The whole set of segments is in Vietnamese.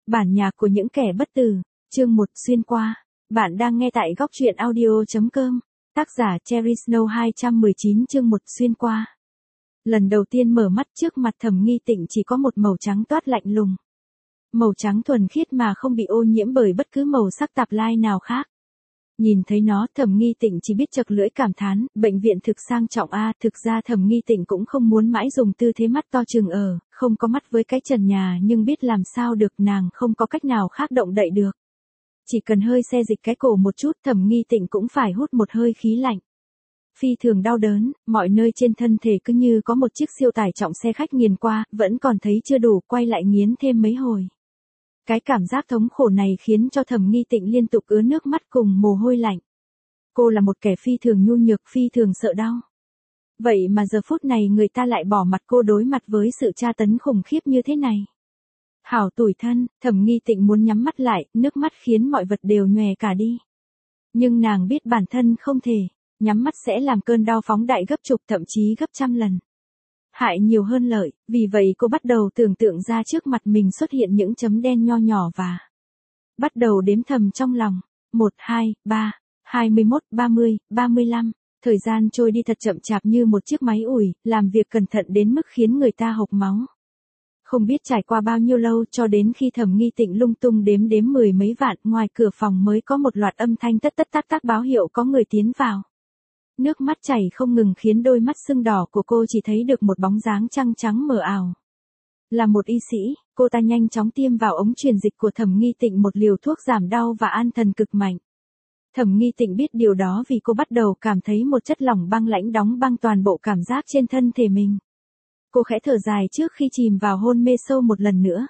Bản nhạc của những kẻ bất tử, chương 1 xuyên qua. Bạn đang nghe tại góc truyện audio.com. Tác giả Cherry Snow 219 chương 1 xuyên qua. Lần đầu tiên mở mắt trước mặt Thẩm Nghi Tịnh chỉ có một màu trắng toát lạnh lùng. Màu trắng thuần khiết mà không bị ô nhiễm bởi bất cứ màu sắc tạp lai nào khác. Nhìn thấy nó, Thẩm Nghi Tịnh chỉ biết chật lưỡi cảm thán, bệnh viện thực sang trọng a. Thực ra Thẩm Nghi Tịnh cũng không muốn mãi dùng tư thế mắt to trừng không có mắt với cái trần nhà, nhưng biết làm sao được, nàng không có cách nào khác động đậy được. Chỉ cần hơi xe dịch cái cổ một chút, Thẩm Nghi Tịnh cũng phải hút một hơi khí lạnh. Phi thường đau đớn, mọi nơi trên thân thể cứ như có một chiếc siêu tải trọng xe khách nghiền qua, vẫn còn thấy chưa đủ, quay lại nghiến thêm mấy hồi. Cái cảm giác thống khổ này khiến cho Thẩm Nghi Tịnh liên tục ứa nước mắt cùng mồ hôi lạnh. Cô là một kẻ phi thường nhu nhược, phi thường sợ đau. Vậy mà giờ phút này người ta lại bỏ mặt cô đối mặt với sự tra tấn khủng khiếp như thế này. Hảo tủi thân, Thẩm Nghi Tịnh muốn nhắm mắt lại, nước mắt khiến mọi vật đều nhòe cả đi. Nhưng nàng biết bản thân không thể, nhắm mắt sẽ làm cơn đau phóng đại gấp chục thậm chí gấp trăm lần. Hại nhiều hơn lợi, vì vậy cô bắt đầu tưởng tượng ra trước mặt mình xuất hiện những chấm đen nho nhỏ và bắt đầu đếm thầm trong lòng. 1, 2, 3, 21, 30, 35. Thời gian trôi đi thật chậm chạp như một chiếc máy ủi, làm việc cẩn thận đến mức khiến người ta hộc máu. Không biết trải qua bao nhiêu lâu cho đến khi Thẩm Nghi Tịnh lung tung đếm mười mấy vạn, ngoài cửa phòng mới có một loạt âm thanh tất tất tác tác báo hiệu có người tiến vào. Nước mắt chảy không ngừng khiến đôi mắt sưng đỏ của cô chỉ thấy được một bóng dáng trăng trắng mờ ảo. Là một y sĩ, cô ta nhanh chóng tiêm vào ống truyền dịch của Thẩm Nghi Tịnh một liều thuốc giảm đau và an thần cực mạnh. Thẩm Nghi Tịnh biết điều đó vì cô bắt đầu cảm thấy một chất lỏng băng lãnh đóng băng toàn bộ cảm giác trên thân thể mình. Cô khẽ thở dài trước khi chìm vào hôn mê sâu một lần nữa.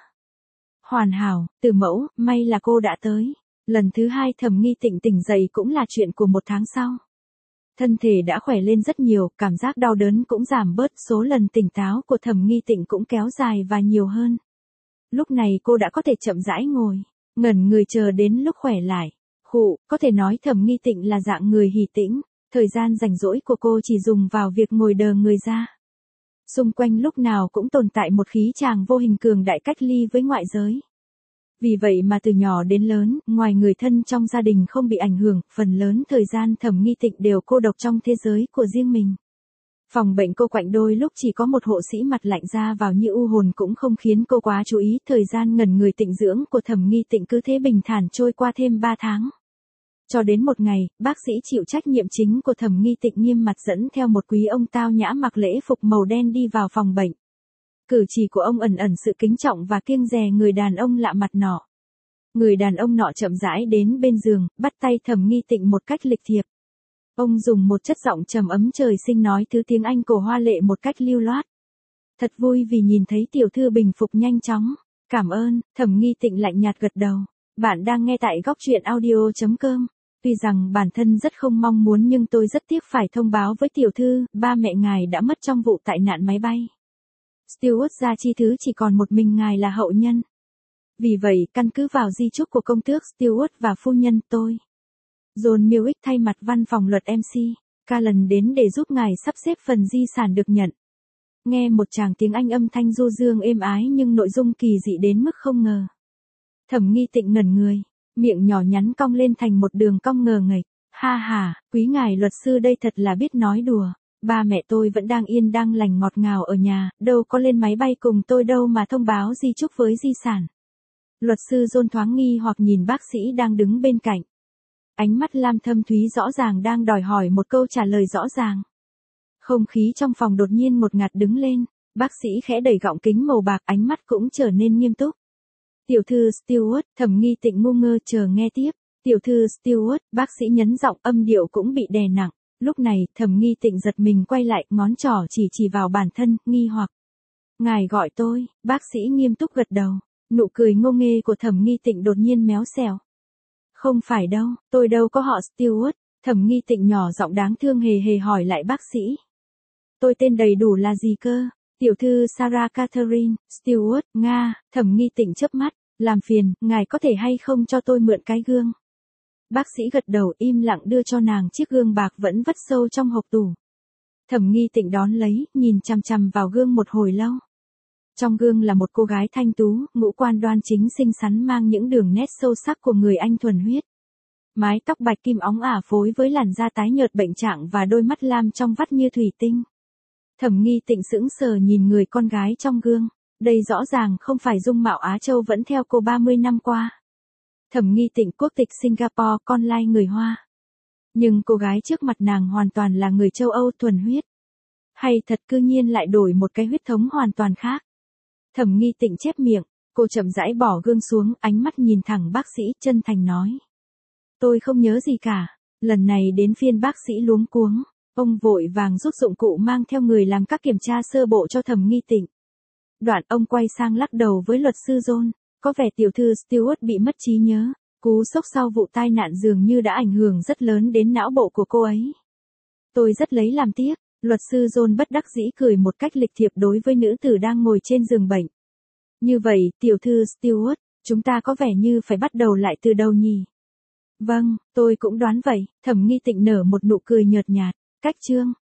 Hoàn hảo, Từ Mẫu, may là cô đã tới. Lần thứ hai Thẩm Nghi Tịnh tỉnh dậy cũng là chuyện của một tháng sau. Thân thể đã khỏe lên rất nhiều, cảm giác đau đớn cũng giảm bớt, số lần tỉnh táo của Thẩm Nghi Tịnh cũng kéo dài và nhiều hơn. Lúc này cô đã có thể chậm rãi ngồi, ngẩn người chờ đến lúc khỏe lại. Có thể nói Thẩm Nghi Tịnh là dạng người hỉ tĩnh, thời gian rảnh rỗi của cô chỉ dùng vào việc ngồi đờ người ra. Xung quanh lúc nào cũng tồn tại một khí tràng vô hình cường đại cách ly với ngoại giới. Vì vậy mà từ nhỏ đến lớn, ngoài người thân trong gia đình không bị ảnh hưởng, phần lớn thời gian Thẩm Nghi Tịnh đều cô độc trong thế giới của riêng mình. Phòng bệnh cô quạnh đôi lúc chỉ có một hộ sĩ mặt lạnh ra vào như u hồn cũng không khiến cô quá chú ý. Thời gian ngẩn người tịnh dưỡng của Thẩm Nghi Tịnh cứ thế bình thản trôi qua thêm 3 tháng. Cho đến một ngày, bác sĩ chịu trách nhiệm chính của Thẩm Nghi Tịnh nghiêm mặt dẫn theo một quý ông tao nhã mặc lễ phục màu đen đi vào phòng bệnh. Cử chỉ của ông ẩn ẩn sự kính trọng và kiêng dè người đàn ông lạ mặt nọ. Người đàn ông nọ chậm rãi đến bên giường, bắt tay Thẩm Nghi Tịnh một cách lịch thiệp. Ông dùng một chất giọng trầm ấm trời sinh nói thứ tiếng Anh cổ hoa lệ một cách lưu loát. Thật vui vì nhìn thấy tiểu thư bình phục nhanh chóng. Cảm ơn, Thẩm Nghi Tịnh lạnh nhạt gật đầu. Bạn đang nghe tại góc truyện audio.com. Tuy rằng bản thân rất không mong muốn nhưng tôi rất tiếc phải thông báo với tiểu thư, ba mẹ ngài đã mất trong vụ tai nạn máy bay. Stewart gia chi thứ chỉ còn một mình ngài là hậu nhân. Vì vậy, căn cứ vào di chúc của công tước Stewart và phu nhân tôi, John Milwick thay mặt văn phòng luật MC, Callan đến để giúp ngài sắp xếp phần di sản được nhận. Nghe một tràng tiếng Anh âm thanh du dương êm ái nhưng nội dung kỳ dị đến mức không ngờ. Thẩm Nghi Tịnh ngẩn người, miệng nhỏ nhắn cong lên thành một đường cong ngờ nghệch. Ha ha, quý ngài luật sư đây thật là biết nói đùa. Ba mẹ tôi vẫn đang yên đang lành ngọt ngào ở nhà, đâu có lên máy bay cùng tôi đâu mà thông báo di chúc với di sản. Luật sư John thoáng nghi hoặc nhìn bác sĩ đang đứng bên cạnh. Ánh mắt lam thâm thúy rõ ràng đang đòi hỏi một câu trả lời rõ ràng. Không khí trong phòng đột nhiên ngột ngạt đứng lên, bác sĩ khẽ đẩy gọng kính màu bạc, ánh mắt cũng trở nên nghiêm túc. Tiểu thư Stewart, Thẩm Nghi Tịnh ngu ngơ chờ nghe tiếp. Tiểu thư Stewart, bác sĩ nhấn giọng, âm điệu cũng bị đè nặng. Lúc này, Thẩm Nghi Tịnh giật mình quay lại, ngón trỏ chỉ vào bản thân, nghi hoặc. Ngài gọi tôi, bác sĩ nghiêm túc gật đầu. Nụ cười ngô nghê của Thẩm Nghi Tịnh đột nhiên méo xèo. Không phải đâu, tôi đâu có họ Stewart. Thẩm Nghi Tịnh nhỏ giọng đáng thương hề hỏi lại bác sĩ. Tôi tên đầy đủ là gì cơ? Tiểu thư Sarah Catherine Stewart, Nga. Thẩm Nghi Tịnh chớp mắt, làm phiền, ngài có thể hay không cho tôi mượn cái gương? Bác sĩ gật đầu im lặng đưa cho nàng chiếc gương bạc vẫn vắt sâu trong hộc tủ. Thẩm Nghi Tịnh đón lấy, nhìn chằm chằm vào gương một hồi lâu. Trong gương là một cô gái thanh tú, ngũ quan đoan chính xinh xắn mang những đường nét sâu sắc của người Anh thuần huyết. Mái tóc bạch kim óng ả phối với làn da tái nhợt bệnh trạng và đôi mắt lam trong vắt như thủy tinh. Thẩm Nghi Tịnh sững sờ nhìn người con gái trong gương. Đây rõ ràng không phải dung mạo Á Châu vẫn theo cô 30 năm qua. Thẩm Nghi Tịnh quốc tịch Singapore, con lai người Hoa. Nhưng cô gái trước mặt nàng hoàn toàn là người châu Âu thuần huyết. Hay thật cư nhiên lại đổi một cái huyết thống hoàn toàn khác. Thẩm Nghi Tịnh chép miệng, cô chậm rãi bỏ gương xuống, ánh mắt nhìn thẳng bác sĩ, chân thành nói. Tôi không nhớ gì cả. Lần này đến phiên bác sĩ luống cuống. Ông vội vàng rút dụng cụ mang theo người làm các kiểm tra sơ bộ cho Thẩm Nghi Tịnh. Đoạn ông quay sang lắc đầu với luật sư John. Có vẻ tiểu thư Stewart bị mất trí nhớ. Cú sốc sau vụ tai nạn dường như đã ảnh hưởng rất lớn đến não bộ của cô ấy. Tôi rất lấy làm tiếc. Luật sư John bất đắc dĩ cười một cách lịch thiệp đối với nữ tử đang ngồi trên giường bệnh. Như vậy, tiểu thư Stewart, chúng ta có vẻ như phải bắt đầu lại từ đầu nhỉ? Vâng, tôi cũng đoán vậy. Thẩm Nghi Tịnh nở một nụ cười nhợt nhạt. Cách chương.